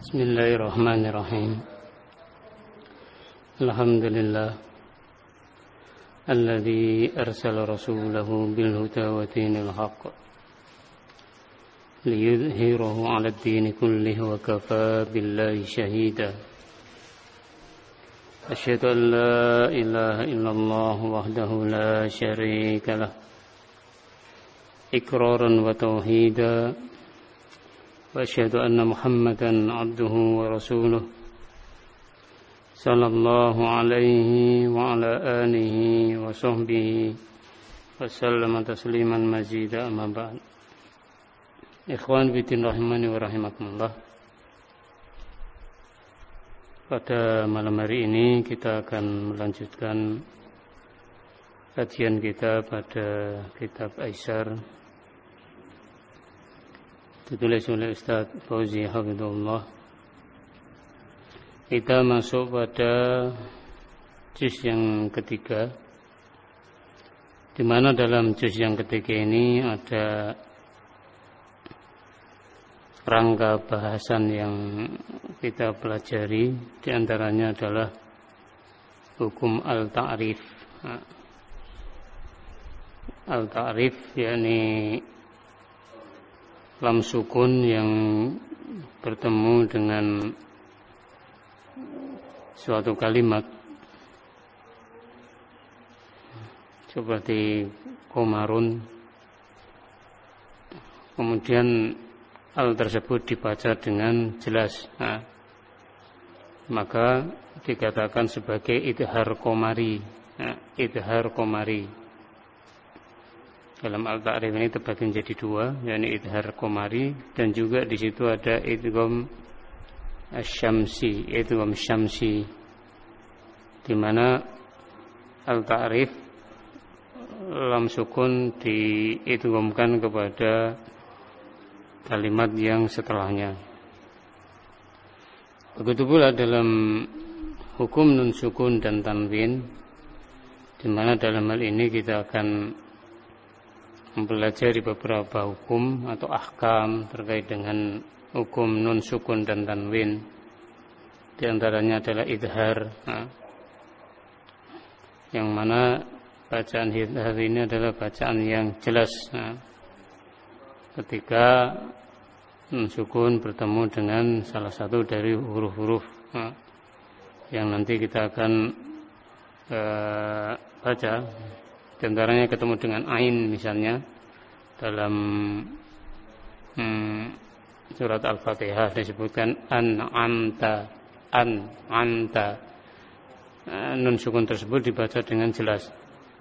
Bismillahirrahmanirrahim. Alhamdulillah alladzi arsala rasulahu bil huda wa dinil haqq liyudhhirahu 'ala ad-din kullihi wa kafaa billahi shahida. Asyhadu an la ilaha illallah wahdahu la syarika lah iqraran wa tauhida. Wa asyhadu anna Muhammadan abduhu wa rasuluh sallallahu alaihi wa ala alihi wa sahbihi wa sallama tasliman mazida amma ba'd. Ikhwan fillah rahimani wa rahimakumullah. Pada malam hari ini kita akan melanjutkan kajian kita pada kitab Aisar ditulis oleh Ustaz Fauzi Hafizahullah. Kita masuk pada juz yang ketiga, di mana dalam juz yang ketiga ini ada rangka bahasan yang kita pelajari. Di antaranya adalah hukum al-ta'rif. Al-ta'rif yakni lam sukun yang bertemu dengan suatu kalimat seperti komarun, kemudian al tersebut dibaca dengan jelas, maka dikatakan sebagai idhar komari. Idhar komari dalam al-ta'rif ini terbagi menjadi dua, yakni idhar komari dan juga di situ ada idgham asy-syamsi, idgham syamsi, di mana al-ta'rif lam sukun diidghamkan kepada kalimat yang setelahnya. Begitu pula dalam hukum nun sukun dan tanwin, di mana dalam hal ini kita akan mempelajari beberapa hukum atau ahkam terkait dengan hukum nun sukun dan tanwin. Di antaranya adalah idhar, yang mana bacaan idhar ini adalah bacaan yang jelas ketika nun sukun bertemu dengan salah satu dari huruf-huruf yang nanti kita akan baca. Di antaranya ketemu dengan ain, misalnya dalam surat Al-Fatihah disebutkan an-anta. Nun sukun tersebut dibaca dengan jelas.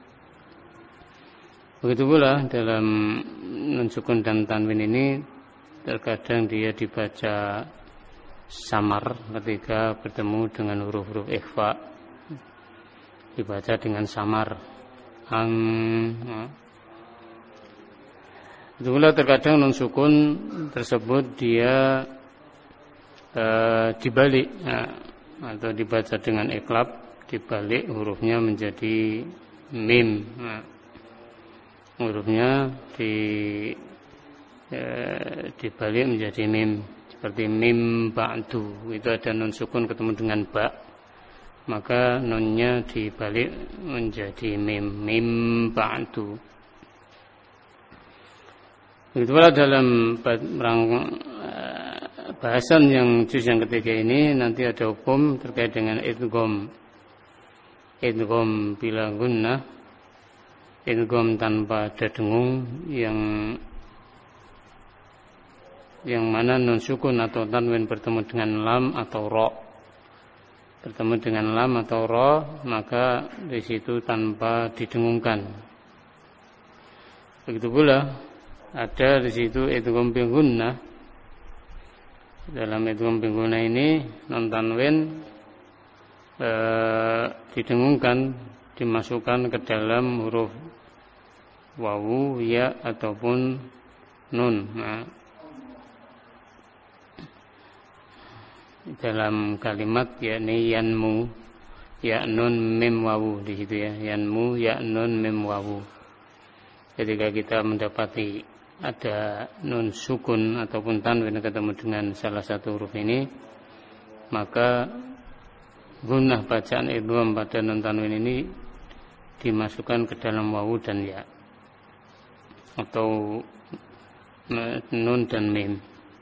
Begitu pula dalam nun sukun dan tanwin ini terkadang dia dibaca samar ketika bertemu dengan huruf-huruf ikhfa, dibaca dengan samar. Itulah terkadang nun sukun tersebut dia dibalik atau dibaca dengan iklab, dibalik hurufnya menjadi mim. Hurufnya dibalik menjadi mim, seperti mim ba'du, itu ada nun sukun ketemu dengan ba, maka nunnya dibalik menjadi mim ba'du. Itulah dalam bahasan yang juz yang ketiga ini nanti ada hukum terkait dengan idgham bila gunnah, idgham tanpa ada dengung, yang mana nun sukun atau tanwin bertemu dengan lam atau ra. Bertemu dengan lam atau ra, maka di situ tanpa didengungkan. Begitu pula ada di situ idgham bi gunnah. Dalam idgham bi gunnah ini non tanwin didengungkan, dimasukkan ke dalam huruf wawu, ya ataupun nun. Dalam kalimat yakni yanmu, ya nun mim wawu di situ ya, yanmu ya nun mim wawu. Ketika kita mendapati ada nun sukun ataupun tanwin ketemu dengan salah satu huruf ini, maka gunnah bacaan idgham pada nun tanwin ini dimasukkan ke dalam wawu dan ya, atau nun dan mim.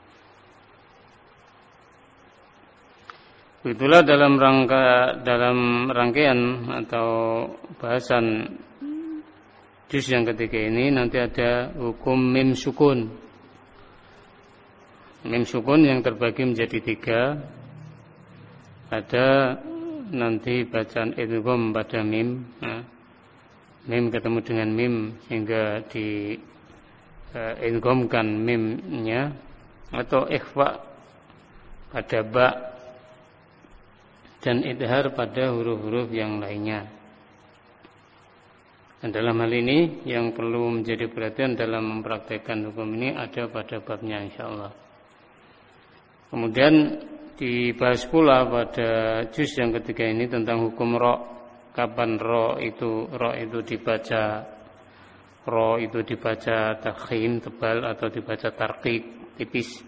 Itulah dalam rangkaian atau bahasan juz yang ketiga ini nanti ada hukum mim sukun. Mim sukun yang terbagi menjadi 3. Ada nanti bacaan idgham pada mim. Mim ketemu dengan mim sehingga di idghamkan mimnya, atau ikhfa pada ba dan idhar pada huruf-huruf yang lainnya. Dan dalam hal ini yang perlu menjadi perhatian dalam mempraktekkan hukum ini ada pada babnya insyaallah. Kemudian dibahas pula pada juz yang ketiga ini tentang hukum ro. Kapan ro itu dibaca takhim tebal atau dibaca tarqiq tipis.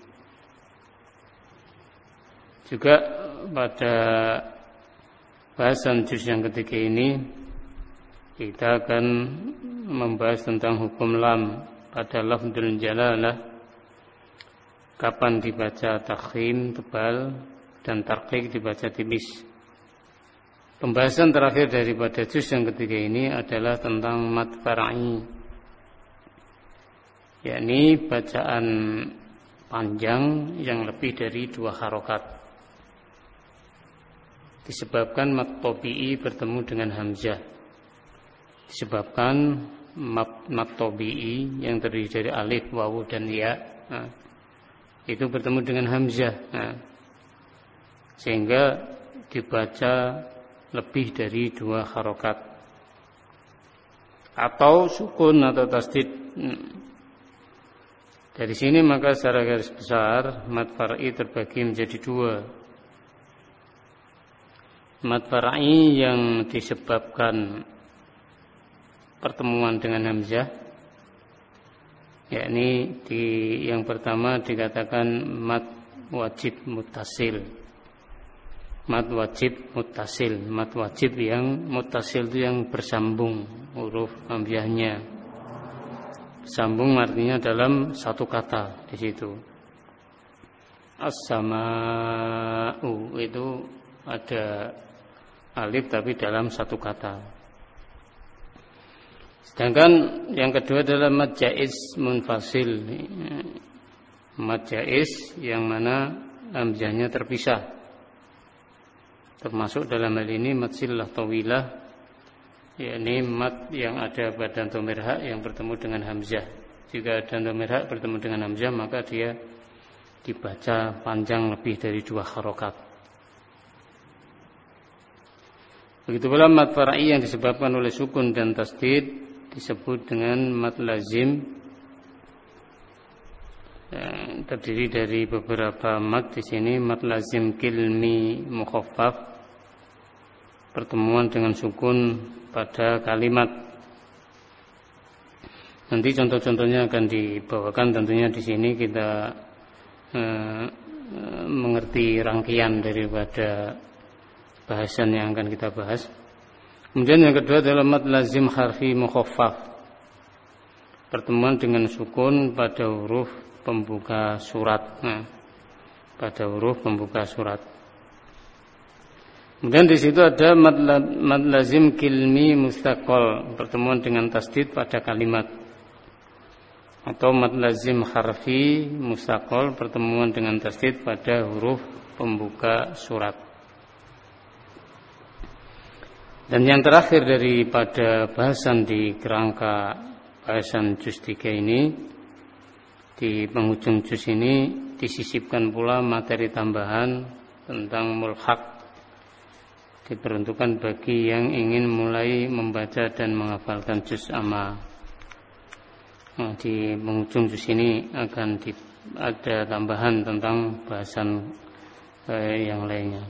Juga pada bahasan juz yang ketiga ini kita akan membahas tentang hukum lam pada lafdzul jalalah, kapan dibaca takhim tebal dan tarqiq dibaca tipis. Pembahasan terakhir daripada juz yang ketiga ini adalah tentang mad far'i, yakni bacaan panjang yang lebih dari 2 harokat, disebabkan mad tabi'i bertemu dengan hamzah. Disebabkan mad tabi'i yang terdiri dari alif, wawu dan ya, itu bertemu dengan hamzah, sehingga dibaca lebih dari 2 harokat atau sukun atau tasdid. Dari sini maka secara garis besar mad far'i terbagi menjadi 2. Mad far'i yang disebabkan pertemuan dengan hamzah, yakni yang pertama dikatakan mad wajib muttasil. Mad wajib muttasil, mad wajib yang muttasil itu yang bersambung huruf hamzahnya. Sambung artinya dalam satu kata di situ. As-sama'u itu ada alif tapi dalam satu kata. Sedangkan yang kedua adalah mad jaiz munfasil. Mad jaiz yang mana hamzahnya terpisah. Termasuk dalam hal ini mad sillah tawilah, yakni mad yang ada pada dhamir ha yang bertemu dengan hamzah. Jika ada dhamir ha bertemu dengan hamzah maka dia dibaca panjang lebih dari 2 harokat. Begitu pula mad far'i yang disebabkan oleh sukun dan tasdid disebut dengan mad lazim, terdiri dari beberapa mad. Di sini mad lazim kilmi mukhaffaf, pertemuan dengan sukun pada kalimat. Nanti contoh-contohnya akan dibawakan. Tentunya di sini kita mengerti rangkaian daripada bahasan yang akan kita bahas. Kemudian yang kedua adalah mad lazim harfi mukhaffaf, pertemuan dengan sukun pada huruf pembuka surat. Pada huruf pembuka surat. Kemudian di situ ada mad lazim kilmi mustaqol, pertemuan dengan tasdid pada kalimat. Atau mad lazim harfi mustaqol, pertemuan dengan tasdid pada huruf pembuka surat. Dan yang terakhir daripada bahasan di kerangka bahasan juz 3 ini, di penghujung juz ini disisipkan pula materi tambahan tentang mulhaq, diperuntukkan bagi yang ingin mulai membaca dan menghafalkan juz amma. Di penghujung juz ini akan ada tambahan tentang bahasan yang lainnya.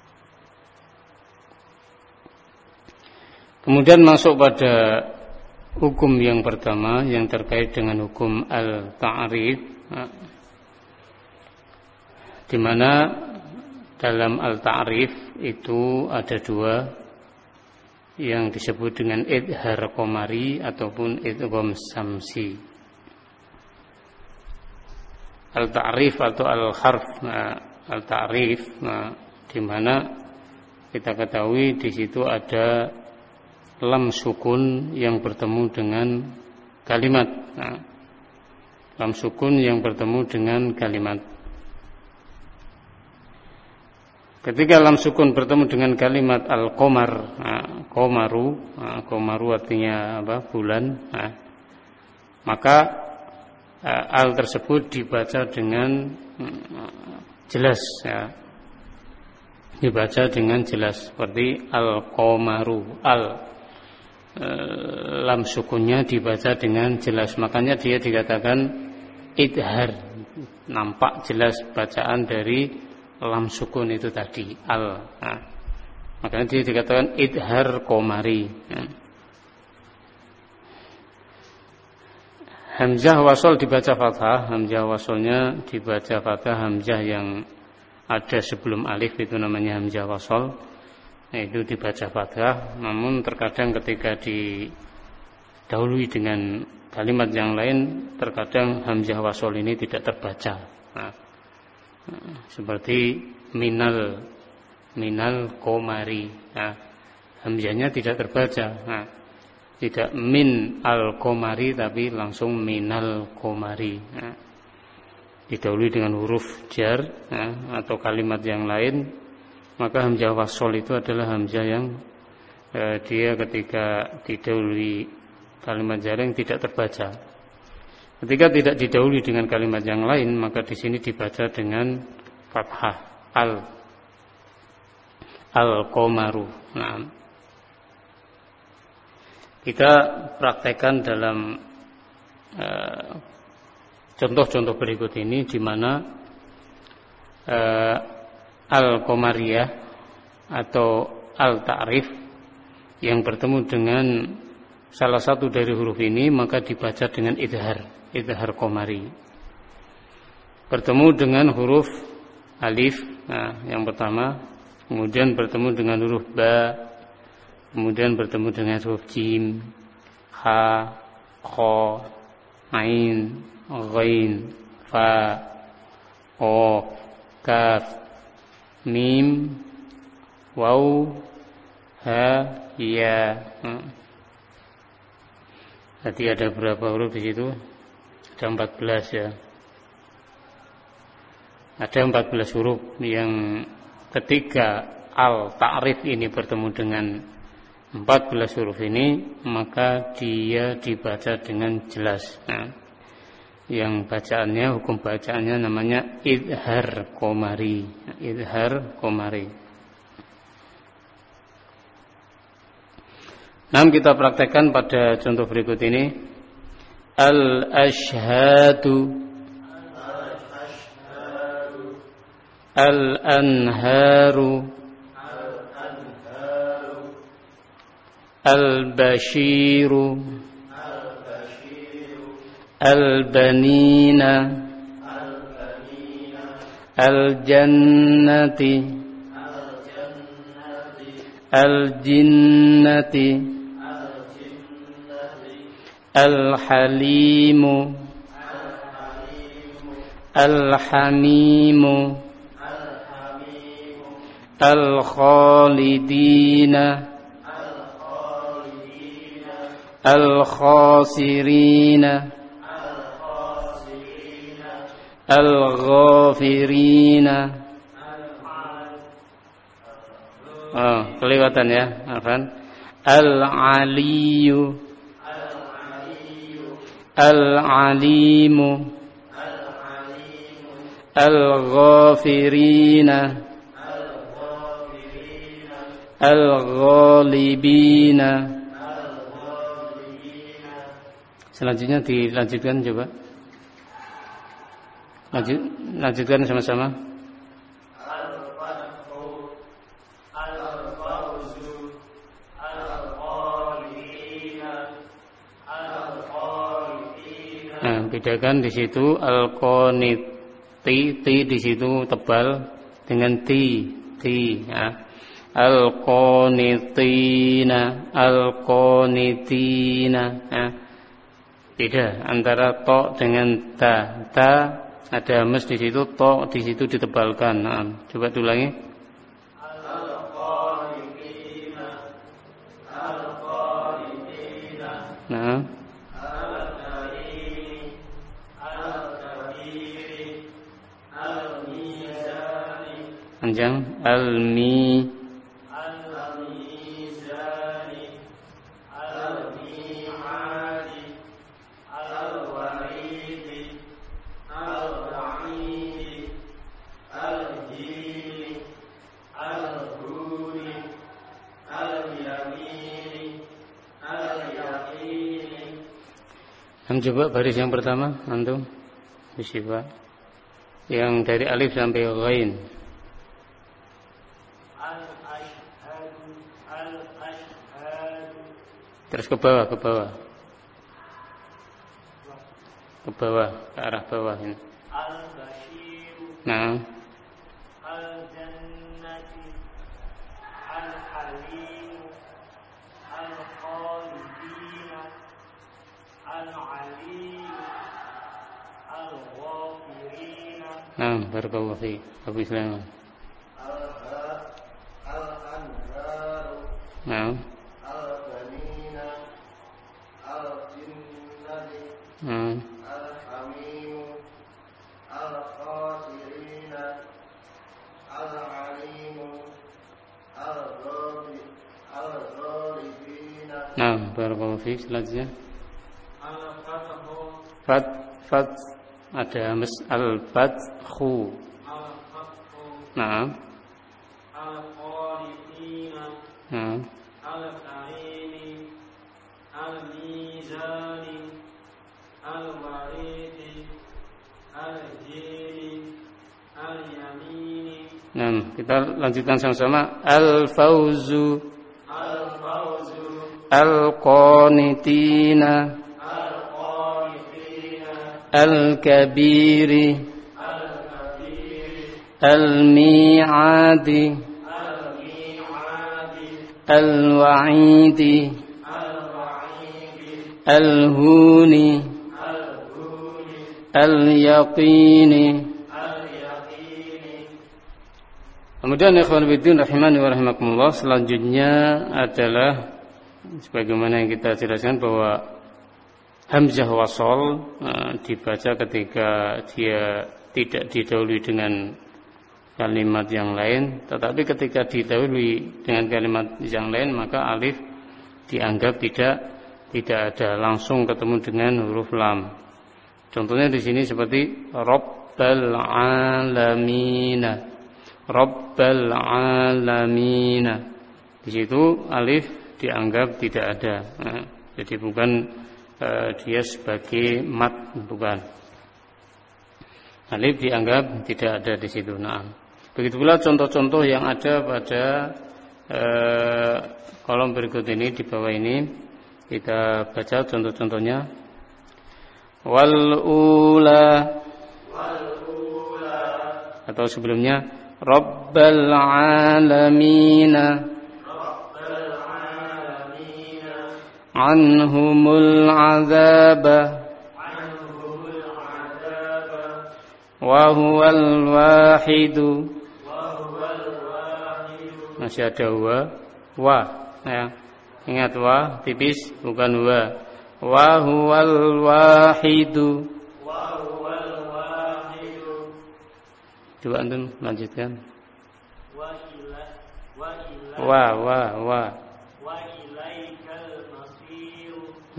Kemudian masuk pada hukum yang pertama yang terkait dengan hukum al-ta'rif, di mana dalam al-ta'rif itu ada dua yang disebut dengan idhar qamari ataupun idgham samsi. Al-ta'rif atau al-harf, al-ta'rif, di mana kita ketahui di situ ada lam sukun yang bertemu dengan kalimat. Lam sukun yang bertemu dengan kalimat. Ketika lam sukun bertemu dengan kalimat al-qamar, qamaru artinya apa? Bulan. Maka al tersebut dibaca dengan jelas, ya. Dibaca dengan jelas seperti al-qamaru. Lam sukunnya dibaca dengan jelas, makanya dia dikatakan idhar, nampak jelas bacaan dari lam sukun itu tadi makanya dia dikatakan idhar qamari. Hamzah wasol dibaca fathah, hamzah wasolnya dibaca fathah, hamzah yang ada sebelum alif itu namanya hamzah wasol, itu dibaca fathah. Namun terkadang ketika didahului dengan kalimat yang lain, terkadang hamzah wasol ini tidak terbaca. Seperti minal qamari, hamzahnya tidak terbaca. Tidak min al qamari tapi langsung minal qamari. Didahului dengan huruf jar atau kalimat yang lain, maka hamzah wasol itu adalah hamzah yang dia ketika didahului kalimat jar yang tidak terbaca. Ketika tidak didahului dengan kalimat yang lain, maka di sini dibaca dengan fathah al-qamaru. Kita praktekkan dalam contoh-contoh berikut ini, di mana al-qamariyah atau al-ta'rif yang bertemu dengan salah satu dari huruf ini, maka dibaca dengan idhar qamari. Bertemu dengan huruf alif, yang pertama, kemudian bertemu dengan huruf ba, kemudian bertemu dengan huruf jim, ha, kha, ain, ghain, fa, qaf, kaf, mim, waw, ha, ya. Tadi ada berapa huruf di situ? Ada 14 ya. Ada 14 huruf yang ketika al-ta'rif ini bertemu dengan 14 huruf ini, maka dia dibaca dengan jelas. Yang bacaannya, hukum bacaannya namanya idhar qamari. Idhar qamari. Nah, kita praktekkan pada contoh berikut ini. Al-ashhadu, al-anharu, al-bashiru, al-banina, al-jannati, al-jinnati, al-halimu, al-hamimu, al-khalidina, al-khasirina, al-ghafirina. Kelewatan ya, Afan. Al-aliyu, al-alimu, al-ghafirina, al-ghalibina. Selanjutnya dilanjutkan coba. Lanjutkan sama-sama. bedakan di situ al-qaniti, ti di situ tebal dengan ti ya. Al-qanitina ya. Beda antara to dengan ta. Ta ada hamas di situ, to di situ ditebalkan. Nah, coba ulangi. Al-qanitina. Nah. Panjang al-mi al-mizani al-mi'adi al-waridi al-wa'idi al-jili al-huri al-yamini al-yaqini. Coba baris yang pertama antum Bisyifa, yang dari alif sampai ghain. Terus ke bawah, ke bawah, ke bawah, ke arah bawah ini. Nah. Al-jannati, al-halim, al-khalidina, al-alim, al-ghafirina. Nah, barakallahu fiik. Abu Islam. Al-anharu. Nah. Al-hamimu al-khasirina al-alimu al-ghalibina. Nah, barakallahu fiik. Selanjutnya al-fathu. Fat ada mas al-fathu. Nah. Al-qanitina. Nah. Al-karimi al-mizani al-waridi al-jili al-yamini. Nah, kita lanjutkan sama-sama. Al-fauzu al-qanitina al-kabiri al-mi'adi al-wa'idi al-huni al-yaqini. Kemudian ikhwan fillah rahimani wa rahimakumullah, selanjutnya adalah sebagaimana yang kita jelaskan bahwa hamzah wasol dibaca ketika dia tidak didahului dengan kalimat yang lain, tetapi ketika didahului dengan kalimat yang lain maka alif dianggap tidak ada, langsung ketemu dengan huruf lam. Contohnya di sini seperti Rabbal Alamina, Rabbal Alamina. Di situ alif dianggap tidak ada. Nah, jadi bukan dia sebagai mat, bukan. Alif dianggap tidak ada di situ. Nah, begitu pula contoh-contoh yang ada pada kolom berikut ini, di bawah ini kita baca contoh-contohnya. Wal-ula, atau sebelumnya Rabbal Alamina, Anhumul Azaba, Wa huwal wahidu. Masih ada wa ya. Ingat wa tipis, bukan wa. Wa huwal wahidu. Coba antum lanjutkan. Wa ilaikal masir.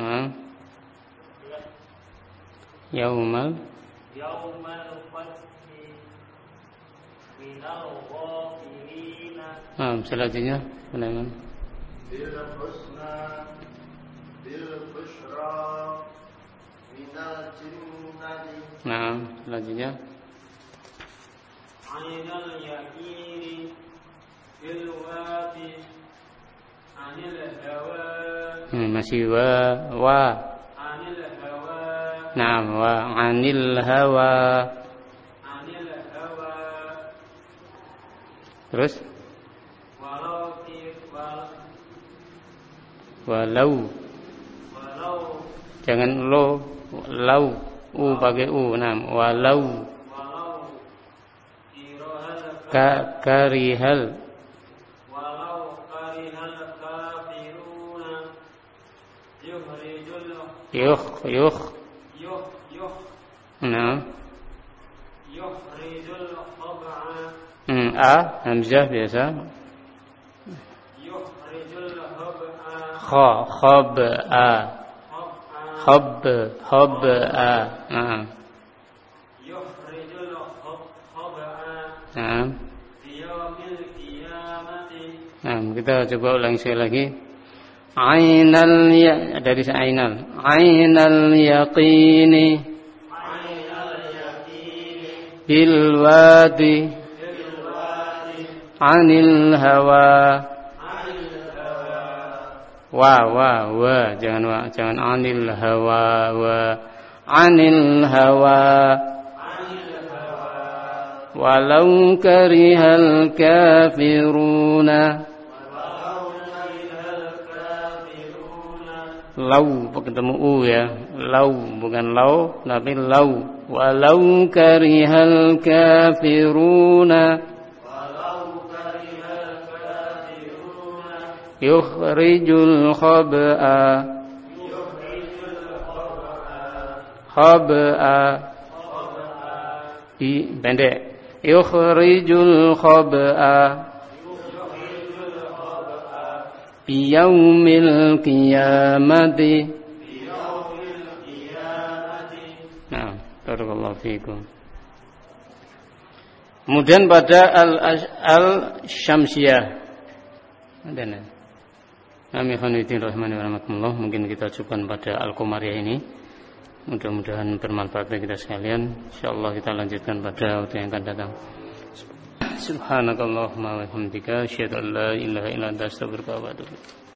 Yaumal fathi minal ghafirina. Selanjutnya penangan. Bil husna bil bushra minal jinnati. Nah, selanjutnya ainal yaqini bil wadi anil hawa. Masih wa anil hawa Naam, wa 'anil hawa. Terus walau. Jangan lo, lau, pakai naam, walau karihal yukh nah hamzah biasa kita coba ulang sekali lagi. Ainal ya dari ainal yaqini bil wadi anil hawa wa jangan anil hawa anil hawa walau karihal kafiruna. Lau ketemu u ya, lau bukan lau tapi lau. Walau karihal kafiruna yukhrijul khab'a pendek yukhrijul khab'a biyaumil qiyamati. Nah, barakallahu fiikum. Kemudian pada al-syamsiyah. Ada Amin khonidin rahmani wa rahmatullah. Mungkin kita cukupkan pada al-qamariyah ini. Mudah-mudahan bermanfaat bagi kita sekalian. Insyaallah kita lanjutkan pada waktu yang akan datang. Subhanakallahumma wa bihamdika asyhadu an la ilaha illa anta astaghfiruka wa atubu ilaik.